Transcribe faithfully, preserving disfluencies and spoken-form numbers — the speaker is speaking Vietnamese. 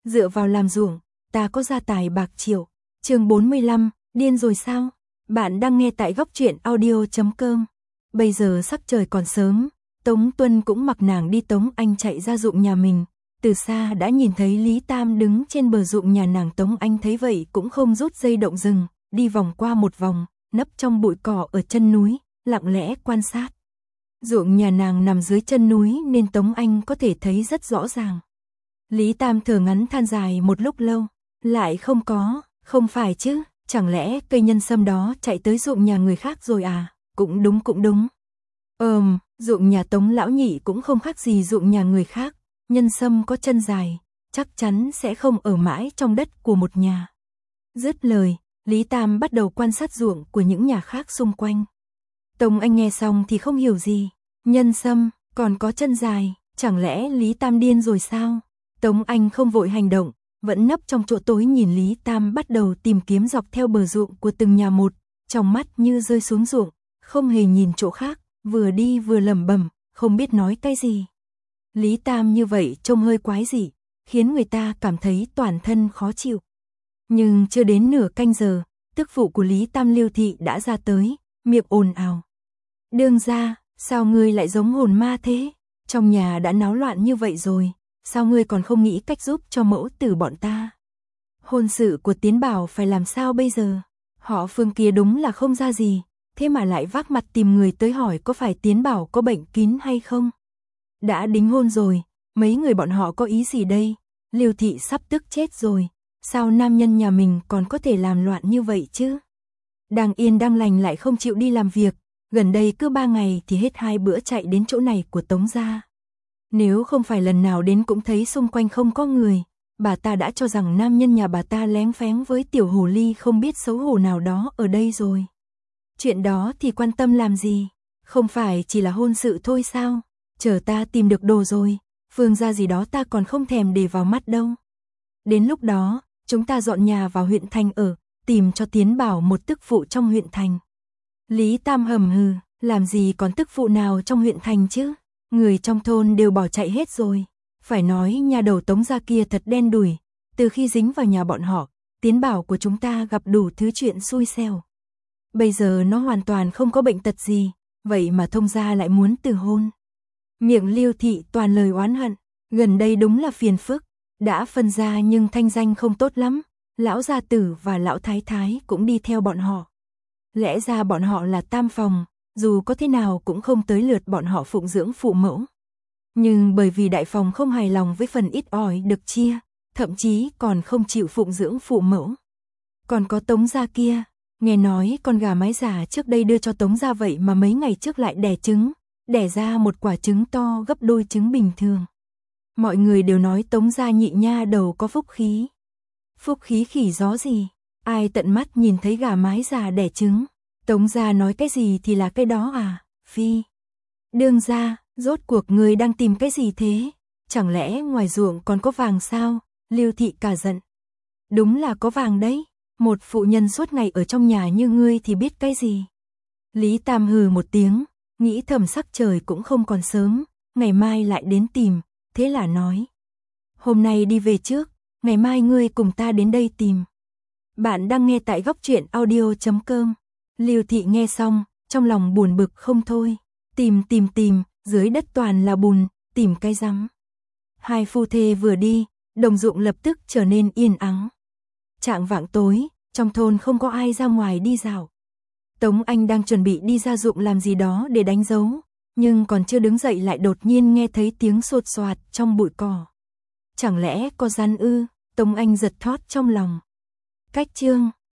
dựa vào làm ruộng, ta có gia tài bạc triệu. Chương bốn mươi lăm, điên rồi sao? Bạn đang nghe tại góc truyện audio chấm com. Bây giờ sắc trời còn sớm, Tống Tuân cũng mặc nàng đi Tống Anh chạy ra ruộng nhà mình. Từ xa đã nhìn thấy Lý Tam đứng trên bờ ruộng nhà nàng. Tống Anh thấy vậy cũng không rút dây động rừng, đi vòng qua một vòng, nấp trong bụi cỏ ở chân núi, lặng lẽ quan sát. Ruộng nhà nàng nằm dưới chân núi nên Tống Anh có thể thấy rất rõ ràng. Lý Tam thở ngắn than dài một lúc lâu, lại không có, không phải chứ, chẳng lẽ cây nhân sâm đó chạy tới ruộng nhà người khác rồi à? Cũng đúng cũng đúng. Ừm, ruộng nhà Tống lão nhị cũng không khác gì ruộng nhà người khác, nhân sâm có chân dài, chắc chắn sẽ không ở mãi trong đất của một nhà. Dứt lời, Lý Tam bắt đầu quan sát ruộng của những nhà khác xung quanh. Tống Anh nghe xong thì không hiểu gì, nhân sâm, còn có chân dài, chẳng lẽ Lý Tam điên rồi sao? Tống Anh không vội hành động, vẫn nấp trong chỗ tối nhìn Lý Tam bắt đầu tìm kiếm dọc theo bờ ruộng của từng nhà một, trong mắt như rơi xuống ruộng, không hề nhìn chỗ khác, vừa đi vừa lẩm bẩm, không biết nói cái gì. Lý Tam như vậy trông hơi quái dị, khiến người ta cảm thấy toàn thân khó chịu. Nhưng chưa đến nửa canh giờ, tức phụ của Lý Tam Liêu Thị đã ra tới, miệng ồn ào. Đương gia, sao ngươi lại giống hồn ma thế? Trong nhà đã náo loạn như vậy rồi, sao ngươi còn không nghĩ cách giúp cho mẫu tử bọn ta? Hôn sự của Tiến Bảo phải làm sao bây giờ? Họ Phương kia đúng là không ra gì, thế mà lại vác mặt tìm người tới hỏi có phải Tiến Bảo có bệnh kín hay không? Đã đính hôn rồi, mấy người bọn họ có ý gì đây? Liêu Thị sắp tức chết rồi, sao nam nhân nhà mình còn có thể làm loạn như vậy chứ? Đang yên đang lành lại không chịu đi làm việc, gần đây cứ ba ngày thì hết hai bữa chạy đến chỗ này của Tống gia. Nếu không phải lần nào đến cũng thấy xung quanh không có người, bà ta đã cho rằng nam nhân nhà bà ta lén phén với tiểu hồ ly không biết xấu hổ nào đó ở đây rồi. Chuyện đó thì quan tâm làm gì, không phải chỉ là hôn sự thôi sao? Chờ ta tìm được đồ rồi, Phương gia gì đó ta còn không thèm để vào mắt đâu. Đến lúc đó, chúng ta dọn nhà vào huyện thành ở, tìm cho Tiến Bảo một tức phụ trong huyện thành. Lý Tam hầm hừ, làm gì còn tức phụ nào trong huyện thành chứ? Người trong thôn đều bỏ chạy hết rồi. Phải nói nhà đầu Tống gia kia thật đen đủi, từ khi dính vào nhà bọn họ, Tiến Bảo của chúng ta gặp đủ thứ chuyện xui xẻo. Bây giờ nó hoàn toàn không có bệnh tật gì, vậy mà thông gia lại muốn từ hôn. Miệng Liêu Thị toàn lời oán hận, gần đây đúng là phiền phức, đã phân gia nhưng thanh danh không tốt lắm, lão gia tử và lão thái thái cũng đi theo bọn họ. Lẽ ra bọn họ là tam phòng, dù có thế nào cũng không tới lượt bọn họ phụng dưỡng phụ mẫu. Nhưng bởi vì đại phòng không hài lòng với phần ít ỏi được chia, thậm chí còn không chịu phụng dưỡng phụ mẫu. Còn có Tống gia kia, nghe nói con gà mái già trước đây đưa cho Tống gia vậy mà mấy ngày trước lại đẻ trứng, đẻ ra một quả trứng to gấp đôi trứng bình thường. Mọi người đều nói Tống gia nhị nha đầu có phúc khí. Phúc khí khỉ gió gì, ai tận mắt nhìn thấy gà mái già đẻ trứng, Tống gia nói cái gì thì là cái đó à, phi. Đương gia, rốt cuộc người đang tìm cái gì thế? Chẳng lẽ ngoài ruộng còn có vàng sao? Liêu Thị cả giận. Đúng là có vàng đấy, một phụ nhân suốt ngày ở trong nhà như ngươi thì biết cái gì? Lý Tam hừ một tiếng, nghĩ thầm sắc trời cũng không còn sớm, ngày mai lại đến tìm, thế là nói. Hôm nay đi về trước, ngày mai ngươi cùng ta đến đây tìm. Bạn đang nghe tại góc truyện audio chấm com. Liêu Thị nghe xong, trong lòng buồn bực không thôi, tìm tìm tìm, dưới đất toàn là bùn, tìm cái rắm. Hai phu thê vừa đi, đồng ruộng lập tức trở nên yên ắng. Chạng vạng tối, trong thôn không có ai ra ngoài đi dạo. Tống Anh đang chuẩn bị đi ra ruộng làm gì đó để đánh dấu, nhưng còn chưa đứng dậy lại đột nhiên nghe thấy tiếng sột soạt trong bụi cỏ. Chẳng lẽ có rắn ư? Tống Anh giật thót trong lòng. Cách chương